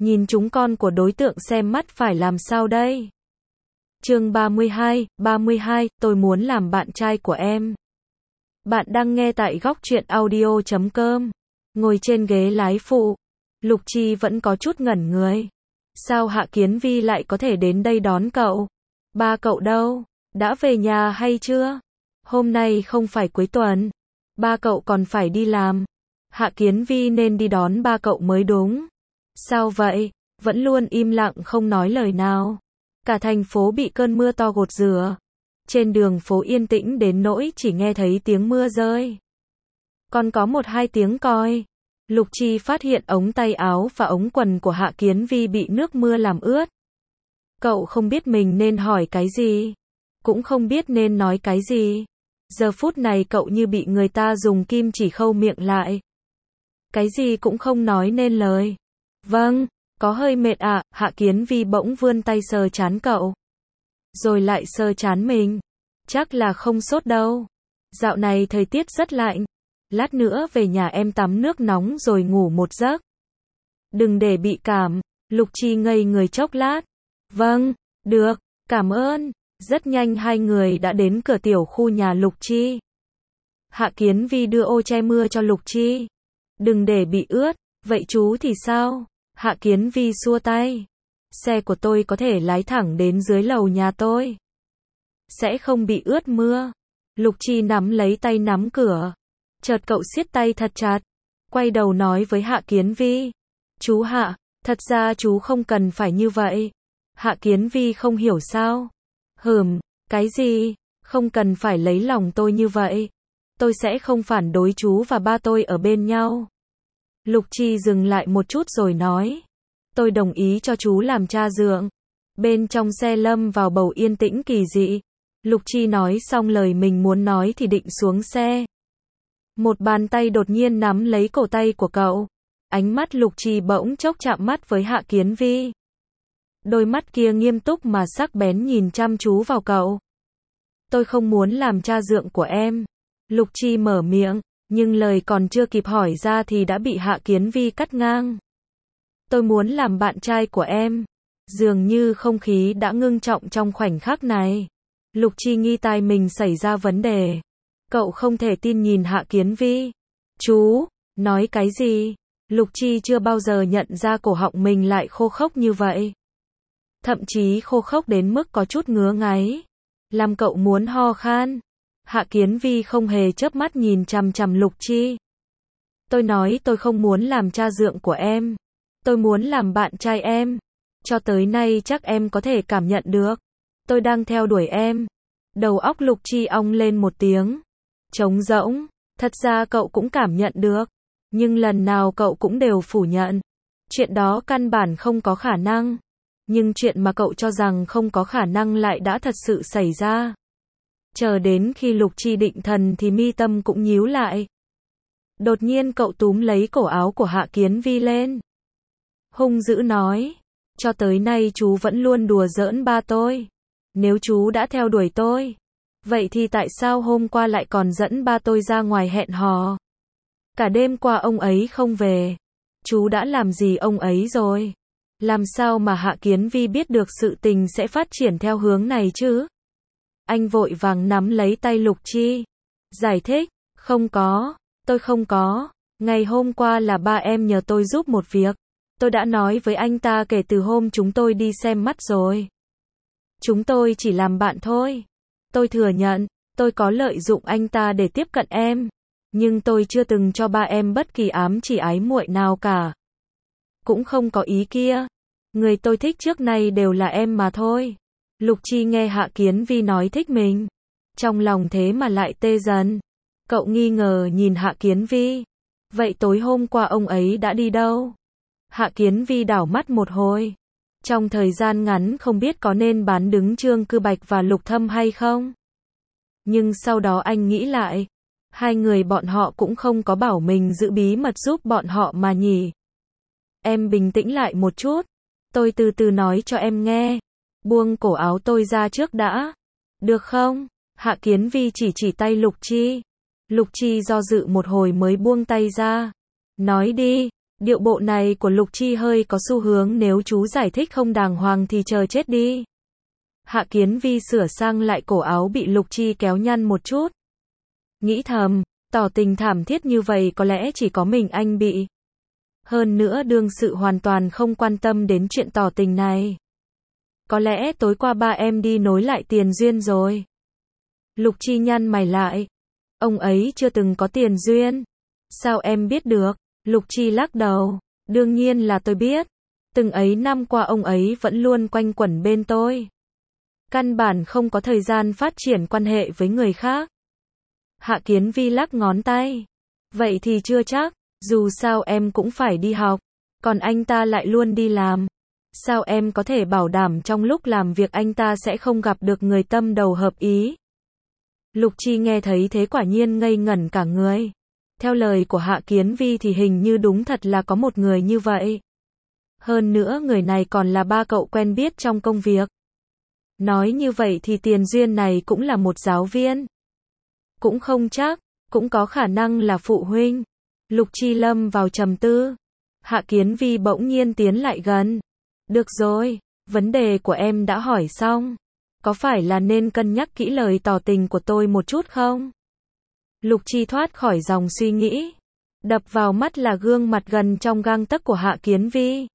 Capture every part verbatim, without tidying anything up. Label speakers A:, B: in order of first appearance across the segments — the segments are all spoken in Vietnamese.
A: Nhìn chúng con của đối tượng xem mắt phải làm sao đây? Chương ba mươi hai, ba mươi hai, tôi muốn làm bạn trai của em. Bạn đang nghe tại góc truyện audio chấm com. Ngồi trên ghế lái phụ, Lục Chi vẫn có chút ngẩn người. Sao Hạ Kiến Vi lại có thể đến đây đón cậu? Ba cậu đâu? Đã về nhà hay chưa? Hôm nay không phải cuối tuần. Ba cậu còn phải đi làm. Hạ Kiến Vi nên đi đón ba cậu mới đúng. Sao vậy? Vẫn luôn im lặng không nói lời nào. Cả thành phố bị cơn mưa to gột rửa. Trên đường phố yên tĩnh đến nỗi chỉ nghe thấy tiếng mưa rơi. Còn có một hai tiếng còi. Lục Chi phát hiện ống tay áo và ống quần của Hạ Kiến Vi bị nước mưa làm ướt. Cậu không biết mình nên hỏi cái gì, cũng không biết nên nói cái gì. Giờ phút này cậu như bị người ta dùng kim chỉ khâu miệng lại. Cái gì cũng không nói nên lời. Vâng, có hơi mệt ạ, à, Hạ Kiến Vi bỗng vươn tay sờ trán cậu. Rồi lại sờ trán mình. Chắc là không sốt đâu. Dạo này thời tiết rất lạnh. Lát nữa về nhà em tắm nước nóng rồi ngủ một giấc. Đừng để bị cảm. Lục Chi ngây người chốc lát. Vâng, được, cảm ơn. Rất nhanh hai người đã đến cửa tiểu khu nhà Lục Chi. Hạ Kiến Vi đưa ô che mưa cho Lục Chi. Đừng để bị ướt. Vậy chú thì sao? Hạ Kiến Vi xua tay. Xe của tôi có thể lái thẳng đến dưới lầu nhà tôi. Sẽ không bị ướt mưa. Lục Chi nắm lấy tay nắm cửa. Chợt cậu siết tay thật chặt. Quay đầu nói với Hạ Kiến Vi. Chú Hạ, thật ra chú không cần phải như vậy. Hạ Kiến Vi không hiểu sao. Hừm, cái gì? Không cần phải lấy lòng tôi như vậy. Tôi sẽ không phản đối chú và ba tôi ở bên nhau. Lục Chi dừng lại một chút rồi nói. Tôi đồng ý cho chú làm cha dượng. Bên trong xe lâm vào bầu yên tĩnh kỳ dị. Lục Chi nói xong lời mình muốn nói thì định xuống xe. Một bàn tay đột nhiên nắm lấy cổ tay của cậu. Ánh mắt Lục Chi bỗng chốc chạm mắt với Hạ Kiến Vi. Đôi mắt kia nghiêm túc mà sắc bén nhìn chăm chú vào cậu. Tôi không muốn làm cha dượng của em. Lục Chi mở miệng, nhưng lời còn chưa kịp hỏi ra thì đã bị Hạ Kiến Vi cắt ngang. Tôi muốn làm bạn trai của em. Dường như không khí đã ngưng trọng trong khoảnh khắc này. Lục Chi nghi tai mình xảy ra vấn đề. Cậu không thể tin nhìn Hạ Kiến Vi. Chú, nói cái gì? Lục Chi chưa bao giờ nhận ra cổ họng mình lại khô khốc như vậy. Thậm chí khô khốc đến mức có chút ngứa ngáy. Làm cậu muốn ho khan. Hạ Kiến Vi không hề chớp mắt nhìn chằm chằm Lục Chi. Tôi nói tôi không muốn làm cha dượng của em. Tôi muốn làm bạn trai em. Cho tới nay chắc em có thể cảm nhận được. Tôi đang theo đuổi em. Đầu óc Lục Chi ong lên một tiếng. Trống rỗng. Thật ra cậu cũng cảm nhận được. Nhưng lần nào cậu cũng đều phủ nhận. Chuyện đó căn bản không có khả năng. Nhưng chuyện mà cậu cho rằng không có khả năng lại đã thật sự xảy ra. Chờ đến khi Lục Chi định thần thì mi tâm cũng nhíu lại. Đột nhiên cậu túm lấy cổ áo của Hạ Kiến Vi lên. Hung dữ nói. Cho tới nay chú vẫn luôn đùa giỡn ba tôi. Nếu chú đã theo đuổi tôi, vậy thì tại sao hôm qua lại còn dẫn ba tôi ra ngoài hẹn hò? Cả đêm qua ông ấy không về. Chú đã làm gì ông ấy rồi? Làm sao mà Hạ Kiến Vi biết được sự tình sẽ phát triển theo hướng này chứ? Anh vội vàng nắm lấy tay Lục Chi. Giải thích, không có, tôi không có. Ngày hôm qua là ba em nhờ tôi giúp một việc. Tôi đã nói với anh ta kể từ hôm chúng tôi đi xem mắt rồi. Chúng tôi chỉ làm bạn thôi. Tôi thừa nhận, tôi có lợi dụng anh ta để tiếp cận em. Nhưng tôi chưa từng cho ba em bất kỳ ám chỉ ái muội nào cả. Cũng không có ý kia. Người tôi thích trước nay đều là em mà thôi. Lục Chi nghe Hạ Kiến Vi nói thích mình. Trong lòng thế mà lại tê dần. Cậu nghi ngờ nhìn Hạ Kiến Vi. Vậy tối hôm qua ông ấy đã đi đâu? Hạ Kiến Vi đảo mắt một hồi. Trong thời gian ngắn không biết có nên bán đứng Trương Cư Bạch và Lục Thâm hay không. Nhưng sau đó anh nghĩ lại. Hai người bọn họ cũng không có bảo mình giữ bí mật giúp bọn họ mà nhỉ. Em bình tĩnh lại một chút. Tôi từ từ nói cho em nghe. Buông cổ áo tôi ra trước đã. Được không? Hạ Kiến Vi chỉ chỉ tay Lục Chi. Lục Chi do dự một hồi mới buông tay ra. Nói đi. Điệu bộ này của Lục Chi hơi có xu hướng nếu chú giải thích không đàng hoàng thì chờ chết đi. Hạ Kiến Vi sửa sang lại cổ áo bị Lục Chi kéo nhăn một chút. Nghĩ thầm, tỏ tình thảm thiết như vậy có lẽ chỉ có mình anh bị. Hơn nữa đương sự hoàn toàn không quan tâm đến chuyện tỏ tình này. Có lẽ tối qua ba em đi nối lại tiền duyên rồi. Lục Chi nhăn mày lại. Ông ấy chưa từng có tiền duyên. Sao em biết được? Lục Chi lắc đầu. Đương nhiên là tôi biết. Từng ấy năm qua ông ấy vẫn luôn quanh quẩn bên tôi. Căn bản không có thời gian phát triển quan hệ với người khác. Hạ Kiến Vi lắc ngón tay. Vậy thì chưa chắc, dù sao em cũng phải đi học. Còn anh ta lại luôn đi làm. Sao em có thể bảo đảm trong lúc làm việc anh ta sẽ không gặp được người tâm đầu hợp ý? Lục Chi nghe thấy thế quả nhiên ngây ngẩn cả người. Theo lời của Hạ Kiến Vi thì hình như đúng thật là có một người như vậy. Hơn nữa người này còn là ba cậu quen biết trong công việc. Nói như vậy thì tiền duyên này cũng là một giáo viên. Cũng không chắc, cũng có khả năng là phụ huynh. Lục Chi lâm vào trầm tư. Hạ Kiến Vi bỗng nhiên tiến lại gần. Được rồi, vấn đề của em đã hỏi xong. Có phải là nên cân nhắc kỹ lời tỏ tình của tôi một chút không? Lục Chi thoát khỏi dòng suy nghĩ. Đập vào mắt là gương mặt gần trong gang tấc của Hạ Kiến Vi.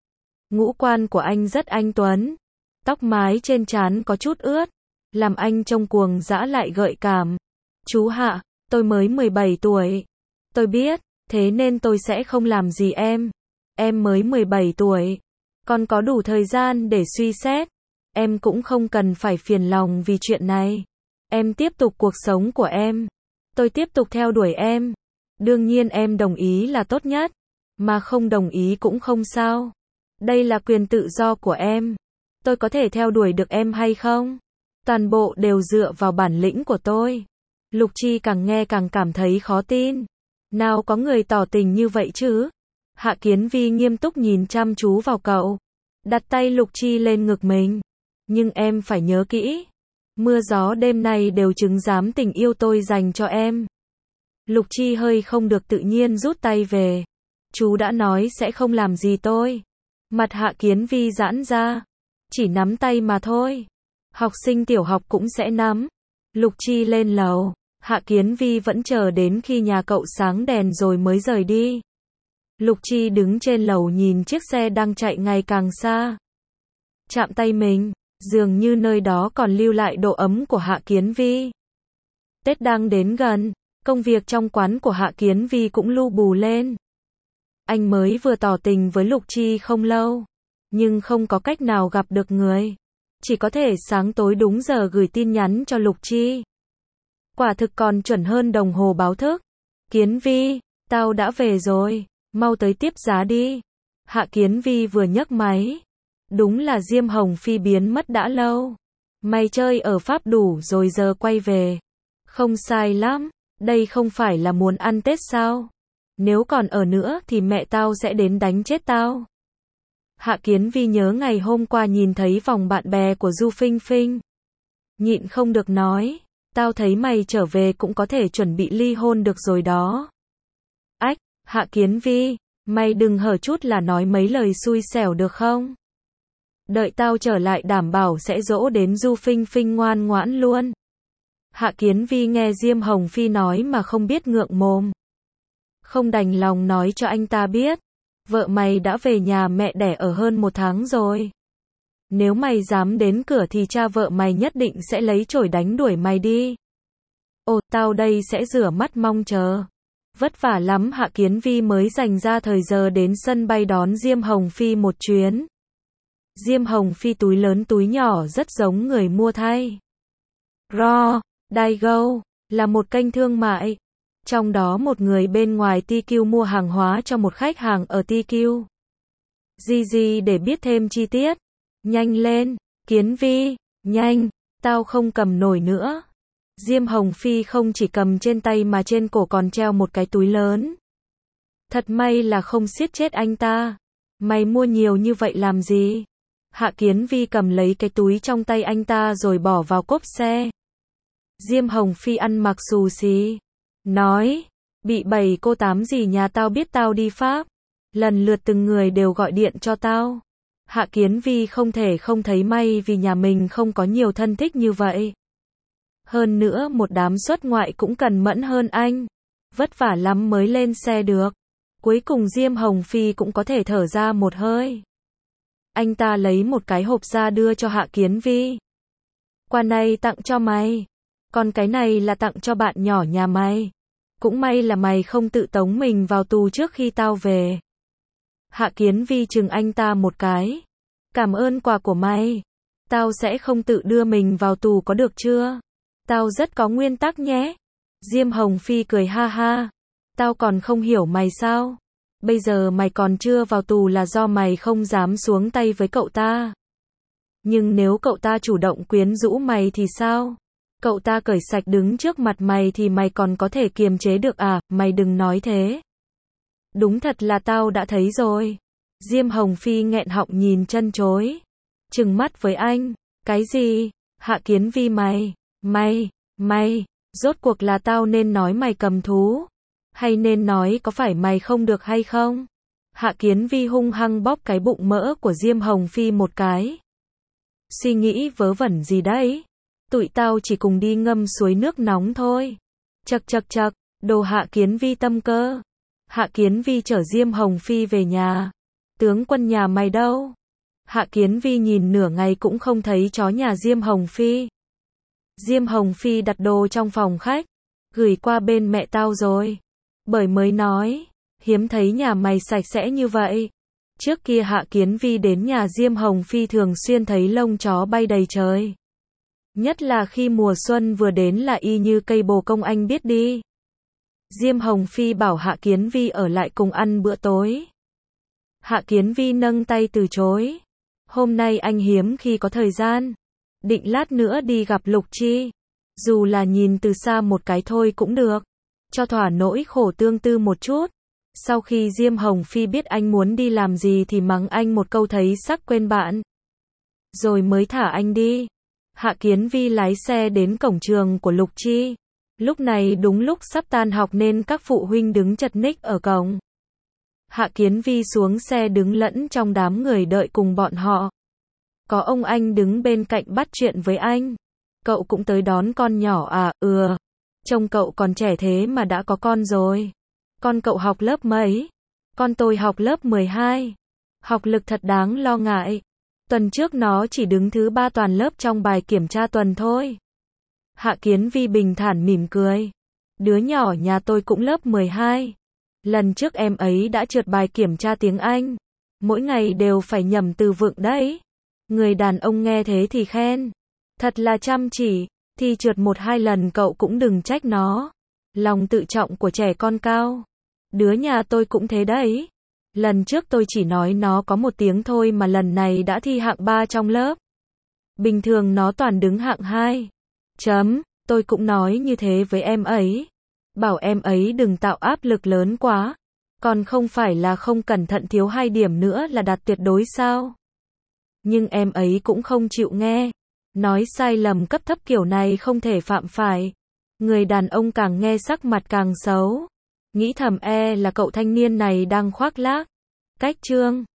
A: Ngũ quan của anh rất anh tuấn. Tóc mái trên trán có chút ướt. Làm anh trông cuồng dã lại gợi cảm. Chú Hạ, tôi mới mười bảy tuổi. Tôi biết, thế nên tôi sẽ không làm gì em. Em mới mười bảy tuổi. Còn có đủ thời gian để suy xét. Em cũng không cần phải phiền lòng vì chuyện này. Em tiếp tục cuộc sống của em. Tôi tiếp tục theo đuổi em. Đương nhiên em đồng ý là tốt nhất. Mà không đồng ý cũng không sao. Đây là quyền tự do của em. Tôi có thể theo đuổi được em hay không? Toàn bộ đều dựa vào bản lĩnh của tôi. Lục Chi càng nghe càng cảm thấy khó tin. Nào có người tỏ tình như vậy chứ? Hạ Kiến Vi nghiêm túc nhìn chăm chú vào cậu. Đặt tay Lục Chi lên ngực mình. Nhưng em phải nhớ kỹ. Mưa gió đêm nay đều chứng giám tình yêu tôi dành cho em. Lục Chi hơi không được tự nhiên rút tay về. Chú đã nói sẽ không làm gì tôi. Mặt Hạ Kiến Vi giãn ra. Chỉ nắm tay mà thôi. Học sinh tiểu học cũng sẽ nắm. Lục Chi lên lầu. Hạ Kiến Vi vẫn chờ đến khi nhà cậu sáng đèn rồi mới rời đi. Lục Chi đứng trên lầu nhìn chiếc xe đang chạy ngày càng xa. Chạm tay mình, dường như nơi đó còn lưu lại độ ấm của Hạ Kiến Vi. Tết đang đến gần, công việc trong quán của Hạ Kiến Vi cũng lu bù lên. Anh mới vừa tỏ tình với Lục Chi không lâu, nhưng không có cách nào gặp được người. Chỉ có thể sáng tối đúng giờ gửi tin nhắn cho Lục Chi. Quả thực còn chuẩn hơn đồng hồ báo thức. Kiến Vi, tao đã về rồi, mau tới tiếp giá đi. Hạ Kiến Vi vừa nhấc máy. Đúng là Diêm Hồng Phi biến mất đã lâu. Mày chơi ở Pháp đủ rồi giờ quay về. Không sai lắm, đây không phải là muốn ăn Tết sao? Nếu còn ở nữa thì mẹ tao sẽ đến đánh chết tao. Hạ Kiến Vi nhớ ngày hôm qua nhìn thấy vòng bạn bè của Du Phinh Phinh. Nhịn không được nói, tao thấy mày trở về cũng có thể chuẩn bị ly hôn được rồi đó. Ách, Hạ Kiến Vi, mày đừng hở chút là nói mấy lời xui xẻo được không? Đợi tao trở lại đảm bảo sẽ dỗ đến Du Phinh Phinh ngoan ngoãn luôn. Hạ Kiến Vi nghe Diêm Hồng Phi nói mà không biết ngượng mồm. Không đành lòng nói cho anh ta biết. Vợ mày đã về nhà mẹ đẻ ở hơn một tháng rồi. Nếu mày dám đến cửa thì cha vợ mày nhất định sẽ lấy chổi đánh đuổi mày đi. Ồ, tao đây sẽ rửa mắt mong chờ. Vất vả lắm Hạ Kiến Vi mới dành ra thời giờ đến sân bay đón Diêm Hồng Phi một chuyến. Diêm Hồng Phi túi lớn túi nhỏ rất giống người mua thay. Raw, Daigo, là một kênh thương mại. Trong đó một người bên ngoài tê quy mua hàng hóa cho một khách hàng ở tê quy. Gì gì để biết thêm chi tiết. Nhanh lên, Kiến Vi, nhanh, tao không cầm nổi nữa. Diêm Hồng Phi không chỉ cầm trên tay mà trên cổ còn treo một cái túi lớn. Thật may là không siết chết anh ta. Mày mua nhiều như vậy làm gì? Hạ Kiến Vi cầm lấy cái túi trong tay anh ta rồi bỏ vào cốp xe. Diêm Hồng Phi ăn mặc xù xì. Nói, bị bảy cô tám gì nhà tao biết tao đi Pháp. lần lượt từng người đều gọi điện cho tao. Hạ Kiến Vi không thể không thấy may vì nhà mình không có nhiều thân thích như vậy. Hơn nữa một đám xuất ngoại cũng cần mẫn hơn anh. Vất vả lắm mới lên xe được. Cuối cùng Diêm Hồng Phi cũng có thể thở ra một hơi. Anh ta lấy một cái hộp ra đưa cho Hạ Kiến Vi. Quà này tặng cho mày. Còn cái này là tặng cho bạn nhỏ nhà mày. Cũng may là mày không tự tống mình vào tù trước khi tao về. Hạ Kiến Vi chừng anh ta một cái. Cảm ơn quà của mày. Tao sẽ không tự đưa mình vào tù có được chưa? Tao rất có nguyên tắc nhé. Diêm Hồng Phi cười ha ha. Tao còn không hiểu mày sao? Bây giờ mày còn chưa vào tù là do mày không dám xuống tay với cậu ta. Nhưng nếu cậu ta chủ động quyến rũ mày thì sao? Cậu ta cởi sạch đứng trước mặt mày thì mày còn có thể kiềm chế được à? Mày đừng nói thế. Đúng thật là tao đã thấy rồi. Diêm Hồng Phi nghẹn họng nhìn chân chối. Trừng mắt với anh. Cái gì? Hạ Kiến Vi mày, mày, mày, rốt cuộc là tao nên nói mày cầm thú? Hay nên nói có phải mày không được hay không? Hạ Kiến Vi hung hăng bóp cái bụng mỡ của Diêm Hồng Phi một cái. Suy nghĩ vớ vẩn gì đấy? Tụi tao chỉ cùng đi ngâm suối nước nóng thôi. Chậc chậc chậc, đồ Hạ Kiến Vi tâm cơ. Hạ Kiến Vi chở Diêm Hồng Phi về nhà. Tướng quân nhà mày đâu? Hạ Kiến Vi nhìn nửa ngày cũng không thấy chó nhà Diêm Hồng Phi. Diêm Hồng Phi đặt đồ trong phòng khách. Gửi qua bên mẹ tao rồi. Bởi mới nói, hiếm thấy nhà mày sạch sẽ như vậy. Trước kia Hạ Kiến Vi đến nhà Diêm Hồng Phi thường xuyên thấy lông chó bay đầy trời. Nhất là khi mùa xuân vừa đến là y như cây bồ công anh biết đi. Diêm Hồng Phi bảo Hạ Kiến Vi ở lại cùng ăn bữa tối. Hạ Kiến Vi nâng tay từ chối. Hôm nay anh hiếm khi có thời gian. Định lát nữa đi gặp Lục Chi. Dù là nhìn từ xa một cái thôi cũng được. Cho thỏa nỗi khổ tương tư một chút. Sau khi Diêm Hồng Phi biết anh muốn đi làm gì thì mắng anh một câu thấy sắc quên bạn. Rồi mới thả anh đi. Hạ Kiến Vi lái xe đến cổng trường của Lục Chi. Lúc này đúng lúc sắp tan học nên các phụ huynh đứng chật ních ở cổng. Hạ Kiến Vi xuống xe đứng lẫn trong đám người đợi cùng bọn họ. Có ông anh đứng bên cạnh bắt chuyện với anh. Cậu cũng tới đón con nhỏ à? Ừ. Trông cậu còn trẻ thế mà đã có con rồi. Con cậu học lớp mấy? Con tôi học lớp mười hai. Học lực thật đáng lo ngại. Tuần trước nó chỉ đứng thứ ba toàn lớp trong bài kiểm tra tuần thôi. Hạ Kiến Vi bình thản mỉm cười. Đứa nhỏ nhà tôi cũng lớp mười hai. Lần trước em ấy đã trượt bài kiểm tra tiếng Anh. Mỗi ngày đều phải nhẩm từ vựng đấy. Người đàn ông nghe thế thì khen. Thật là chăm chỉ. Thì trượt một hai lần cậu cũng đừng trách nó. Lòng tự trọng của trẻ con cao. Đứa nhà tôi cũng thế đấy. Lần trước tôi chỉ nói nó có một tiếng thôi mà lần này đã thi hạng ba trong lớp. Bình thường nó toàn đứng hạng hai. Chấm, tôi cũng nói như thế với em ấy. Bảo em ấy đừng tạo áp lực lớn quá. Còn không phải là không cẩn thận thiếu hai điểm nữa là đạt tuyệt đối sao? Nhưng em ấy cũng không chịu nghe. Nói sai lầm cấp thấp kiểu này không thể phạm phải. Người đàn ông càng nghe sắc mặt càng xấu. Nghĩ thầm e là cậu thanh niên này đang khoác lác. Cách chương